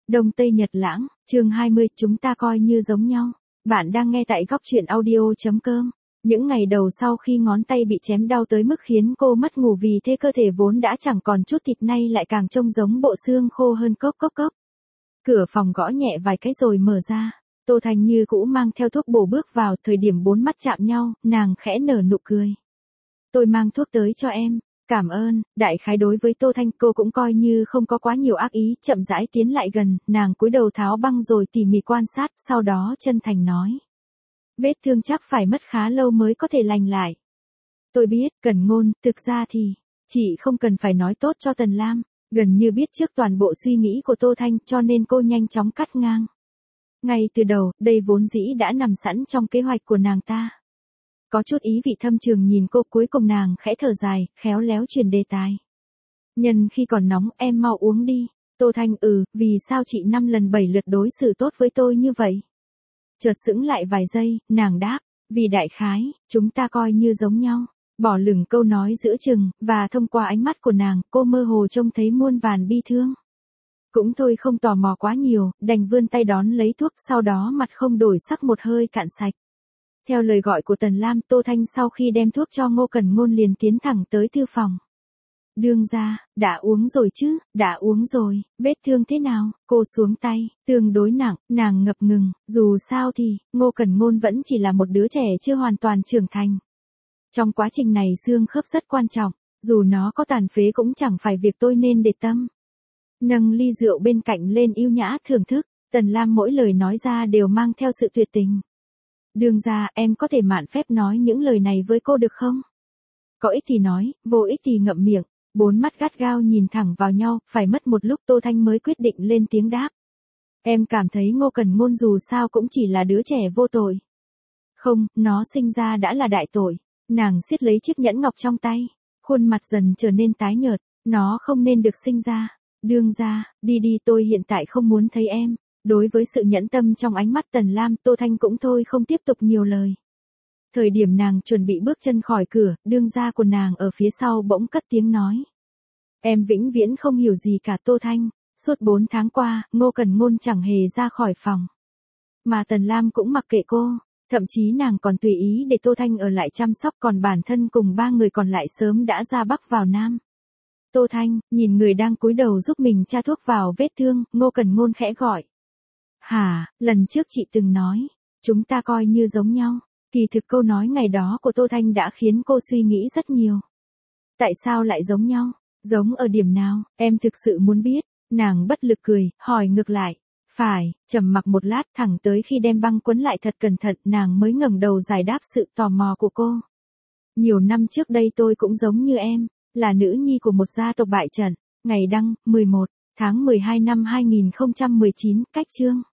Đông Tây Nhật Lãng, chương 20, chúng ta coi như giống nhau. Bạn đang nghe tại góc truyện audio.com. Những ngày đầu sau khi ngón tay bị chém đau tới mức khiến cô mất ngủ vì thế cơ thể vốn đã chẳng còn chút thịt nay lại càng trông giống bộ xương khô hơn cốc cốc cốc. Cửa phòng gõ nhẹ vài cái rồi mở ra. Tô Thanh như cũ mang theo thuốc bổ bước vào, thời điểm bốn mắt chạm nhau, nàng khẽ nở nụ cười. Tôi mang thuốc tới cho em. Cảm ơn. Đại khái đối với Tô Thanh cô cũng coi như không có quá nhiều ác ý, chậm rãi tiến lại gần, nàng cúi đầu tháo băng rồi tỉ mỉ quan sát, sau đó chân thành nói. Vết thương chắc phải mất khá lâu mới có thể lành lại. Tôi biết, Cẩn Ngôn, thực ra thì, chị không cần phải nói tốt cho Tần Lam, gần như biết trước toàn bộ suy nghĩ của Tô Thanh cho nên cô nhanh chóng cắt ngang. Ngay từ đầu, đây vốn dĩ đã nằm sẵn trong kế hoạch của nàng ta. Có chút ý vị thâm trường nhìn cô, cuối cùng nàng khẽ thở dài, khéo léo chuyển đề tài. Nhân khi còn nóng em mau uống đi. Tô Thanh vì sao chị 5 lần 7 lượt đối xử tốt với tôi như vậy? Chợt sững lại vài giây, nàng đáp, vì đại khái, chúng ta coi như giống nhau. Bỏ lửng câu nói giữa chừng, và thông qua ánh mắt của nàng, cô mơ hồ trông thấy muôn vàn bi thương. Cũng thôi không tò mò quá nhiều, đành vươn tay đón lấy thuốc, sau đó mặt không đổi sắc một hơi cạn sạch. Theo lời gọi của Tần Lam, Tô Thanh sau khi đem thuốc cho Ngô Cẩn Ngôn liền tiến thẳng tới thư phòng. Đương gia, đã uống rồi chứ, đã uống rồi, vết thương thế nào? Cô xuống tay, tương đối nặng, nàng ngập ngừng, dù sao thì, Ngô Cẩn Ngôn vẫn chỉ là một đứa trẻ chưa hoàn toàn trưởng thành. Trong quá trình này xương khớp rất quan trọng, dù nó có tàn phế cũng chẳng phải việc tôi nên để tâm. Nâng ly rượu bên cạnh lên yêu nhã thưởng thức, Tần Lam mỗi lời nói ra đều mang theo sự tuyệt tình. Đương gia, em có thể mạn phép nói những lời này với cô được không? Có ích thì nói, vô ích thì ngậm miệng. Bốn mắt gắt gao nhìn thẳng vào nhau, phải mất một lúc Tô Thanh mới quyết định lên tiếng đáp. Em cảm thấy Ngô Cẩn Ngôn dù sao cũng chỉ là đứa trẻ vô tội. Không, nó sinh ra đã là đại tội. Nàng siết lấy chiếc nhẫn ngọc trong tay, khuôn mặt dần trở nên tái nhợt, nó không nên được sinh ra. Đương gia, đi đi, tôi hiện tại không muốn thấy em. Đối với sự nhẫn tâm trong ánh mắt Tần Lam, Tô Thanh cũng thôi không tiếp tục nhiều lời. Thời điểm nàng chuẩn bị bước chân khỏi cửa, đương gia của nàng ở phía sau bỗng cất tiếng nói. Em vĩnh viễn không hiểu gì cả Tô Thanh, suốt 4 tháng qua, Ngô Cẩn Ngôn chẳng hề ra khỏi phòng. Mà Tần Lam cũng mặc kệ cô, thậm chí nàng còn tùy ý để Tô Thanh ở lại chăm sóc, còn bản thân cùng 3 người còn lại sớm đã ra Bắc vào Nam. Tô Thanh, nhìn người đang cúi đầu giúp mình tra thuốc vào vết thương, Ngô Cẩn Ngôn khẽ gọi. Hả, lần trước chị từng nói, chúng ta coi như giống nhau. Kỳ thực câu nói ngày đó của Tô Thanh đã khiến cô suy nghĩ rất nhiều. Tại sao lại giống nhau? Giống ở điểm nào? Em thực sự muốn biết. Nàng bất lực cười, hỏi ngược lại. Phải, trầm mặc một lát, thẳng tới khi đem băng quấn lại thật cẩn thận, nàng mới ngẩng đầu giải đáp sự tò mò của cô. Nhiều năm trước đây tôi cũng giống như em, là nữ nhi của một gia tộc bại trận. Ngày đăng, 11 tháng 12 năm 2019, cách chương.